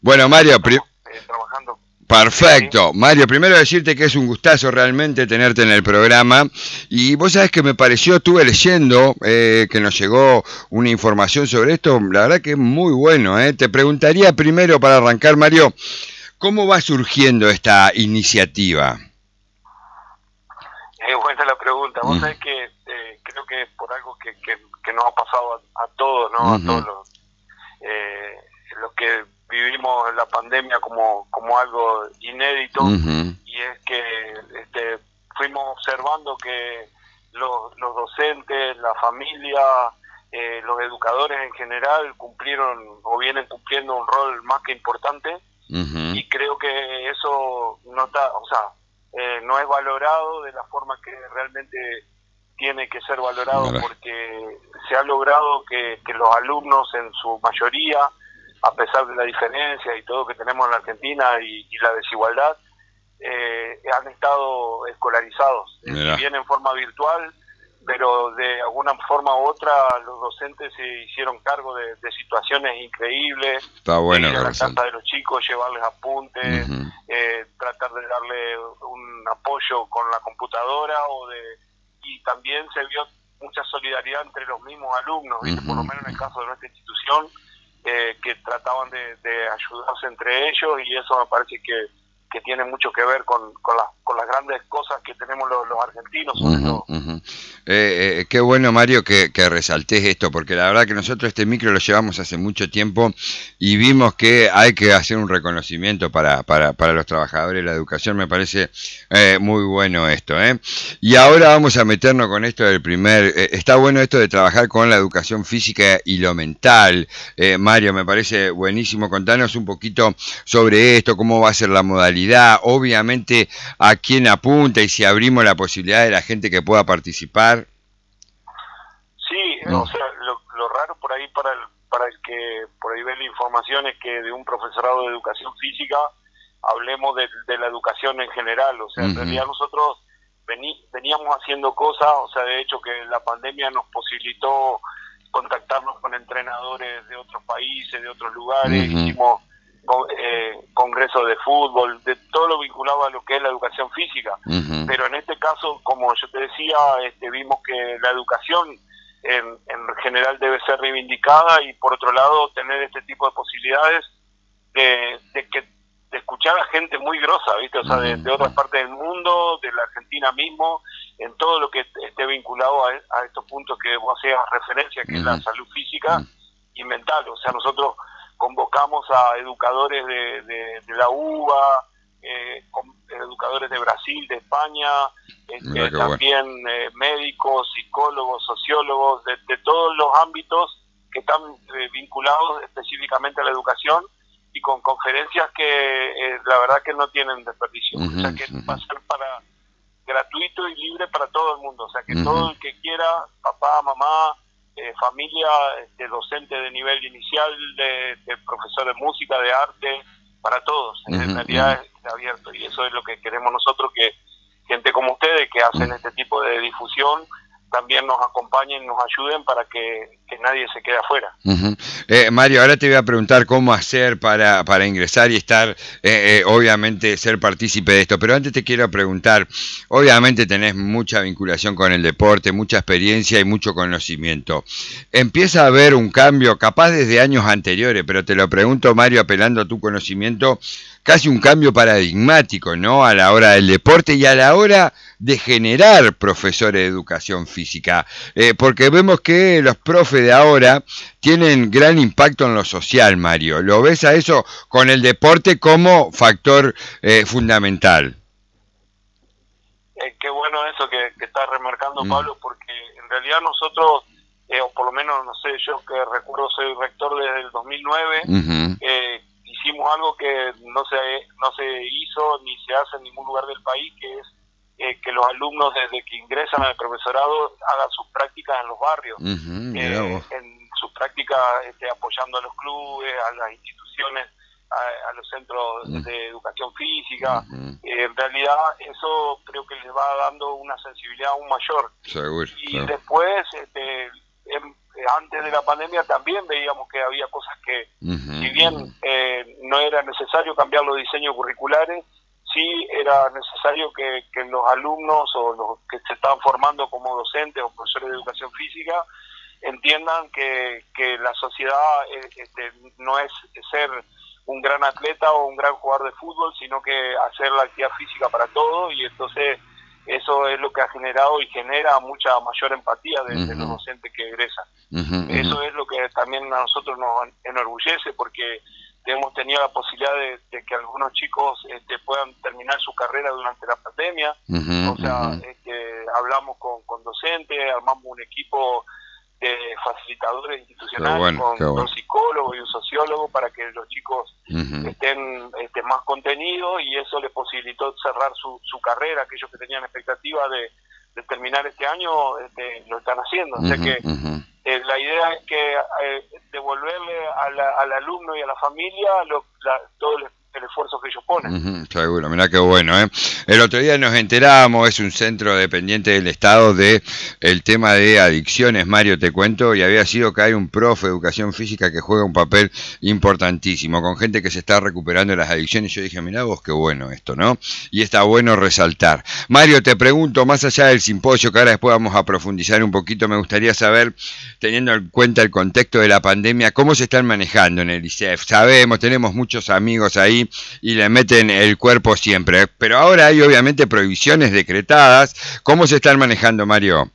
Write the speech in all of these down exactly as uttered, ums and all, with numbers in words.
Bueno, Mario, pri- estamos eh, trabajando. perfecto. Mario, primero decirte que es un gustazo realmente tenerte en el programa. Y vos sabés que me pareció, estuve leyendo eh, que nos llegó una información sobre esto. La verdad que es muy bueno. ¿eh? Te preguntaría primero para arrancar, Mario, ¿cómo va surgiendo esta iniciativa? Es buena la pregunta. Vos Mm, sabés que eh, creo que es por algo que, que, que nos ha pasado a, a todos, ¿no? A todos ujú, los, eh, los que vivimos la pandemia como, como algo inédito, ujú, y es que este, fuimos observando que los, los docentes, la familia, eh, los educadores en general cumplieron o vienen cumpliendo un rol más que importante, ujú. y creo que eso no está, o sea, eh, no es valorado de la forma que realmente tiene que ser valorado, Mira. porque se ha logrado que, que los alumnos en su mayoría, a pesar de la diferencia y todo que tenemos en la Argentina y, y la desigualdad, eh, han estado escolarizados, eh, si Mira. bien en forma virtual, pero de alguna forma u otra los docentes se hicieron cargo de, de situaciones increíbles, Está de bueno ir a que la resalte. casa de los chicos, llevarles apuntes, Ujú, eh, tratar de darle un apoyo con la computadora, o de y también se vio mucha solidaridad entre los mismos alumnos, ¿viste? Por lo ujú. menos en el caso de nuestra institución, eh, que trataban de, de ayudarse entre ellos, y eso me parece que que tiene mucho que ver con, con, la, con las grandes cosas que tenemos los, los argentinos, sobre Ujú, todo. ujú. Eh, eh, qué bueno, Mario, que, que resaltés esto, porque la verdad que nosotros este micro lo llevamos hace mucho tiempo y vimos que hay que hacer un reconocimiento para, para, para los trabajadores de la educación. Me parece eh, muy bueno esto. ¿eh? Y ahora vamos a meternos con esto del primer... Eh, está bueno esto de trabajar con la educación física y lo mental. Eh, Mario, me parece buenísimo. Contanos un poquito sobre esto, cómo va a ser la modalidad, obviamente a quién apunta y si abrimos la posibilidad de la gente que pueda participar. Sí, o Mm, sea, lo, lo raro por ahí para el, para el que por ahí ve la información es que de un profesorado de educación física hablemos de, de la educación en general. O sea, en ujú, realidad nosotros vení, veníamos haciendo cosas, o sea, de hecho que la pandemia nos posibilitó contactarnos con entrenadores de otros países, de otros lugares, ujú, hicimos con, eh, congresos de fútbol, de todo lo vinculado a lo que es la educación física. ujú, Pero en este caso, como yo te decía, este, vimos que la educación en, en general debe ser reivindicada, y por otro lado tener este tipo de posibilidades de, de que de escuchar a gente muy grosa, ¿viste? O sea, de, de otras ujú, partes del mundo, de la Argentina mismo, en todo lo que esté vinculado a, a estos puntos que vos hacías referencia, que es la ujú, salud física y mental. O sea, nosotros convocamos a educadores de, de, de la U B A, eh, con, educadores de Brasil, de España, Mira este, qué bueno. también eh, médicos, psicólogos, sociólogos, de, de todos los ámbitos que están eh, vinculados específicamente a la educación, y con conferencias que eh, la verdad que no tienen desperdicio. O sea, Ujú, que va ujú, a ser para gratuito y libre para todo el mundo. O sea, que ujú, todo el que quiera, papá, mamá, eh, familia, este, docente de nivel inicial, de, de profesor de música, de arte, para todos. En ujú, ujú, realidad es abierto, y eso es lo que queremos nosotros, que gente como ustedes que hacen ujú. este tipo de difusión también nos acompañen, nos ayuden para que, que nadie se quede afuera. Uh-huh. Eh, Mario, ahora te voy a preguntar cómo hacer para, para ingresar y estar, eh, eh, obviamente, ser partícipe de esto. Pero antes te quiero preguntar, obviamente tenés mucha vinculación con el deporte, mucha experiencia y mucho conocimiento. Empieza a haber un cambio, capaz desde años anteriores, pero te lo pregunto, Mario, apelando a tu conocimiento, casi un cambio paradigmático, ¿no? A la hora del deporte y a la hora de generar profesores de educación física. Eh, porque vemos que los profes de ahora tienen gran impacto en lo social, Mario. ¿Lo ves a eso con el deporte como factor eh, fundamental? Eh, qué bueno eso que, que estás remarcando, Mm, Pablo, porque en realidad nosotros, eh, o por lo menos, no sé, yo que recuerdo soy rector desde el dos mil nueve, uh-huh, eh, hicimos algo que no se, no se hizo ni se hace en ningún lugar del país, que es eh, que los alumnos desde que ingresan al profesorado hagan sus prácticas en los barrios, uh-huh, mira vos. eh, en sus prácticas este, apoyando a los clubes, a las instituciones, a, a los centros Uh-huh, de educación física. uh-huh, Eh, en realidad eso creo que les va dando una sensibilidad aún mayor. seguro, Y seguro. después este, em, antes de la pandemia también veíamos que había cosas que, uh-huh. si bien eh, no era necesario cambiar los diseños curriculares, sí era necesario que, que los alumnos o los que se estaban formando como docentes o profesores de educación física entiendan que, que la sociedad eh, este, no es ser un gran atleta o un gran jugador de fútbol, sino que hacer la actividad física para todos, y entonces eso es lo que ha generado y genera mucha mayor empatía de, uh-huh. de los docentes que egresan. Uh-huh. Eso es lo que también a nosotros nos enorgullece, porque hemos tenido la posibilidad de, de que algunos chicos este, puedan terminar su carrera durante la pandemia. Uh-huh. O sea, uh-huh. este, hablamos con, con docentes, armamos un equipo de facilitadores institucionales bueno, con bueno. un psicólogo y un sociólogo para que los chicos uh-huh. estén este, más contenidos, y eso les posibilitó cerrar su, su carrera. Aquellos que tenían expectativa de, de terminar este año este, lo están haciendo. Uh-huh. O sea que uh-huh. eh, la idea es que eh, devolverle a la, al alumno y a la familia lo, la, todo el el esfuerzo que ellos ponen. Uh-huh, seguro, mirá qué bueno, ¿eh? El otro día nos enteramos, es un centro dependiente del Estado, de el tema de adicciones, Mario, te cuento, y había sido que hay un profe de educación física que juega un papel importantísimo, con gente que se está recuperando de las adicciones. Yo dije, mirá vos, qué bueno esto, ¿no? Y está bueno resaltar. Mario, te pregunto, más allá del simposio, que ahora después vamos a profundizar un poquito, me gustaría saber, teniendo en cuenta el contexto de la pandemia, ¿cómo se están manejando en el I C E F? Sabemos, tenemos muchos amigos ahí, y le meten el cuerpo siempre, pero ahora hay obviamente prohibiciones decretadas. ¿Cómo se están manejando, Mario?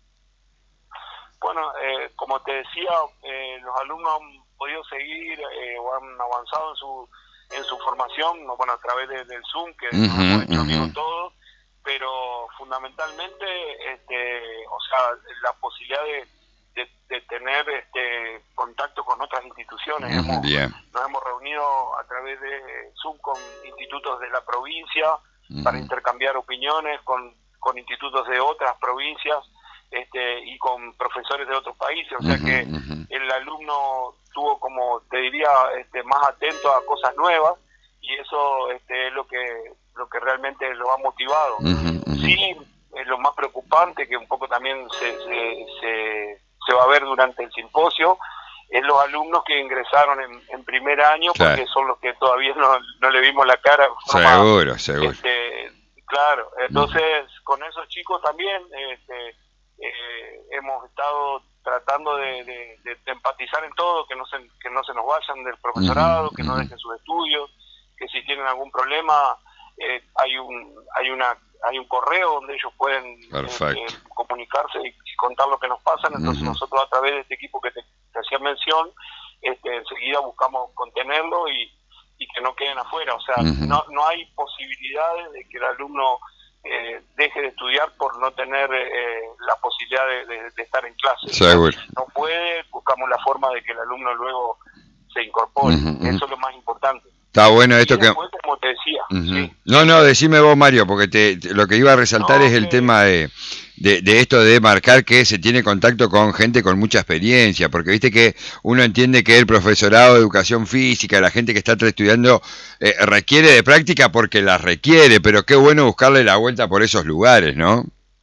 Bueno, eh, como te decía, eh, los alumnos han podido seguir eh, o han avanzado en su en su formación, bueno, a través de, del Zoom, que uh-huh, nos hemos hecho amigos uh-huh. todos, pero fundamentalmente, este, o sea, la posibilidad de De, de tener este contacto con otras instituciones. Mm, hemos, nos hemos reunido a través de Zoom con institutos de la provincia mm. para intercambiar opiniones con, con institutos de otras provincias este, y con profesores de otros países, o sea mm-hmm, que mm-hmm. el alumno tuvo, como te diría, este, más atento a cosas nuevas, y eso este, es lo que lo que realmente lo ha motivado. Mm-hmm, mm-hmm. Sí, es lo más preocupante, que un poco también se, se, se se va a ver durante el simposio, es los alumnos que ingresaron en, en primer año, claro. porque son los que todavía no, no le vimos la cara. Seguro, más, seguro. Este, claro, entonces uh-huh. con esos chicos también este, eh, hemos estado tratando de, de, de, de empatizar en todo, que no se, que no se nos vayan del profesorado, uh-huh. que no dejen sus estudios, que si tienen algún problema eh, hay un hay una hay un correo donde ellos pueden eh, comunicarse y, y contar lo que nos pasa. Entonces uh-huh. nosotros, a través de este equipo que te, te hacía mención, este, enseguida buscamos contenerlo y, y que no queden afuera. O sea, uh-huh. no no hay posibilidades de que el alumno eh, deje de estudiar por no tener eh, la posibilidad de, de, de estar en clase. Seguro. No puede, buscamos la forma de que el alumno luego se incorpore. Uh-huh. Eso es lo más importante. Está bueno esto y después, que... como te decía. Uh-huh. ¿sí? No, no, decime vos, Mario, porque te, te, lo que iba a resaltar no, es el que... tema de, de, de esto de marcar que se tiene contacto con gente con mucha experiencia, porque viste que uno entiende que el profesorado de educación física, la gente que está estudiando, eh, requiere de práctica porque la requiere, pero qué bueno buscarle la vuelta por esos lugares, ¿no?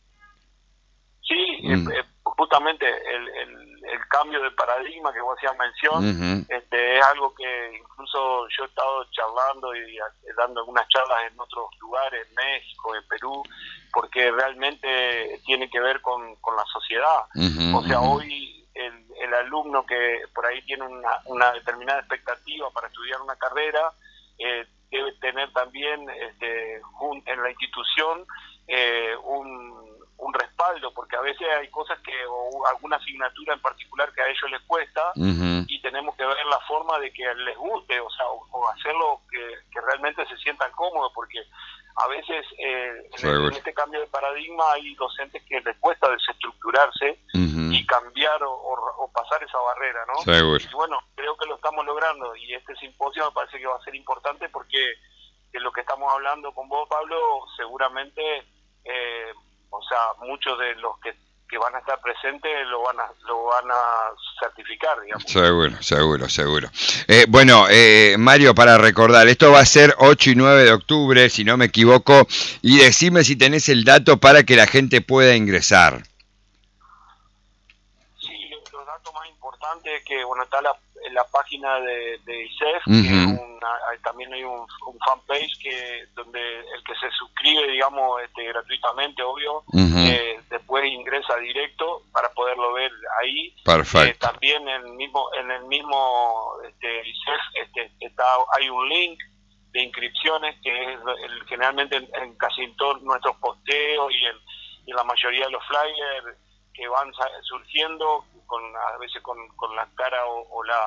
Sí, mm. eh, justamente el... el el cambio de paradigma que vos hacías mención, uh-huh. este, es algo que incluso yo he estado charlando y dando algunas charlas en otros lugares, en México, en Perú, porque realmente tiene que ver con, con la sociedad. Uh-huh, o sea, uh-huh. hoy el, el alumno que por ahí tiene una, una determinada expectativa para estudiar una carrera, eh, debe tener también este, en la institución eh, un un respaldo, porque a veces hay cosas que, o alguna asignatura en particular que a ellos les cuesta, uh-huh. y tenemos que ver la forma de que les guste, o sea, o, o hacerlo que, que realmente se sientan cómodos, porque a veces eh, en, en este cambio de paradigma hay docentes que les cuesta desestructurarse uh-huh. y cambiar o, o, o pasar esa barrera, ¿no? Seguro. Y bueno, creo que lo estamos logrando, y este simposio me parece que va a ser importante, porque de lo que estamos hablando con vos, Pablo, seguramente eh, o sea, muchos de los que, que van a estar presentes lo van a lo van a certificar, digamos. Seguro, seguro, seguro. Eh, bueno, eh, Mario, para recordar, esto va a ser ocho y nueve de octubre, si no me equivoco, y decime si tenés el dato para que la gente pueda ingresar. Sí, los datos más importante es que, bueno, está la, la página de, de I C E F, uh-huh. que es una, hay, también hay un, un fanpage que donde el que se suscribe, digamos, este, gratuitamente, obvio, uh-huh. eh, después ingresa directo para poderlo ver ahí. Perfecto. Eh, también en el mismo, en el mismo este, I C E F este, está, hay un link de inscripciones que es el, generalmente en, en casi todos nuestros posteos y en, y en la mayoría de los flyers que van surgiendo, con a veces con, con la cara o, o la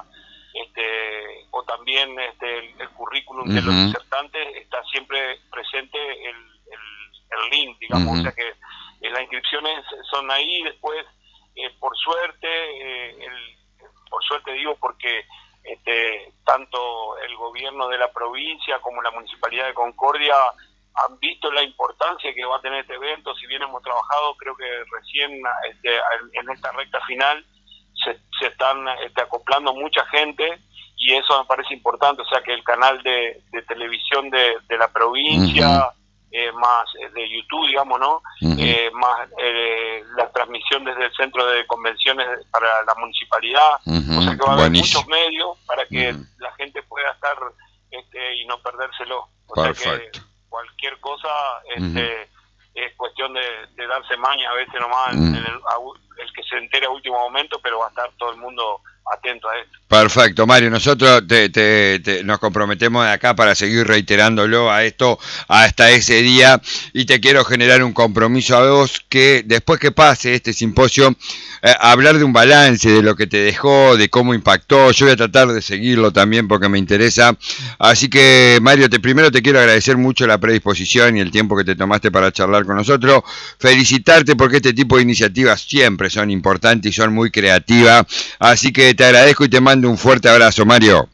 este o también este el, el currículum uh-huh. de los disertantes, está siempre presente el, el, el link, digamos, uh-huh. o sea que eh, las inscripciones son ahí. Después eh, por suerte eh, el, por suerte digo porque este tanto el gobierno de la provincia como la municipalidad de Concordia han visto la importancia que va a tener este evento. Si bien hemos trabajado, creo que recién este, en esta recta final se, se están este, acoplando mucha gente, y eso me parece importante. O sea, que el canal de, de televisión de, de la provincia, uh-huh. eh, más de YouTube, digamos, ¿no? Uh-huh. Eh, más eh, la transmisión desde el centro de convenciones para la municipalidad. Uh-huh. O sea, que va a haber Buenísimo. muchos medios para que uh-huh. la gente pueda estar este, y no perdérselo. O Perfecto. Sea que cualquier cosa este, uh-huh. es cuestión de, de darse maña a veces nomás, uh-huh. en el, el que se entere a último momento, pero va a estar todo el mundo atento a esto. Perfecto, Mario. Nosotros te, te, te, nos comprometemos de acá para seguir reiterándolo a esto hasta ese día, y te quiero generar un compromiso a vos que después que pase este simposio, eh, hablar de un balance de lo que te dejó, de cómo impactó. Yo voy a tratar de seguirlo también porque me interesa. Así que, Mario, te, primero te quiero agradecer mucho la predisposición y el tiempo que te tomaste para charlar con nosotros. Felicitarte porque este tipo de iniciativas siempre son importantes y son muy creativas. Así que te agradezco y te mando un fuerte abrazo, Mario.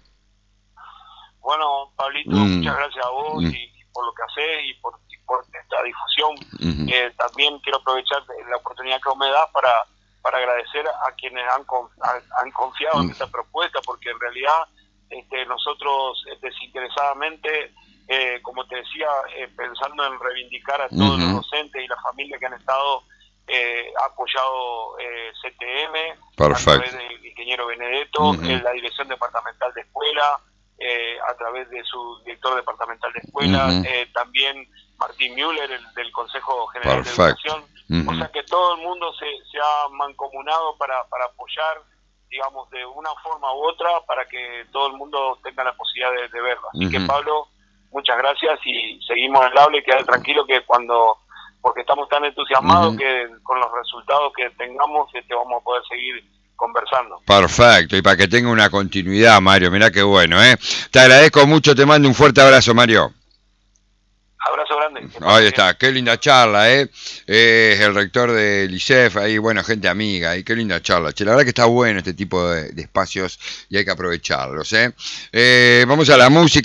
Bueno, Pablito, mm. muchas gracias a vos mm. y, y por lo que hacés y por, y por esta difusión. Mm-hmm. Eh, también quiero aprovechar la oportunidad que vos me das para, para agradecer a quienes han, han, han confiado mm. en esta propuesta, porque en realidad este, nosotros eh, desinteresadamente, eh, como te decía, eh, pensando en reivindicar a todos mm-hmm. los docentes y las familias que han estado Eh, ha apoyado eh, C T M Perfecto. a través del ingeniero Benedetto, uh-huh. en la dirección departamental de escuela, eh, a través de su director departamental de escuela, uh-huh. eh, también Martín Müller, el del Consejo General Perfecto. de Educación. Uh-huh. O sea que todo el mundo se, se ha mancomunado para, para apoyar, digamos, de una forma u otra, para que todo el mundo tenga la posibilidad de, de verlo. Así uh-huh. que, Pablo, muchas gracias y seguimos en el habla, y quedar tranquilo que cuando... porque estamos tan entusiasmados uh-huh. que con los resultados que tengamos este, vamos a poder seguir conversando. Perfecto, y para que tenga una continuidad, Mario, mirá qué bueno, ¿eh? Te agradezco mucho, te mando un fuerte abrazo, Mario. Abrazo grande. Ahí está, qué linda charla, ¿eh? Es el rector del I C E F, ahí, bueno, gente amiga, y qué linda charla. Che, la verdad que está bueno este tipo de, de espacios y hay que aprovecharlos, ¿eh? eh vamos a la música.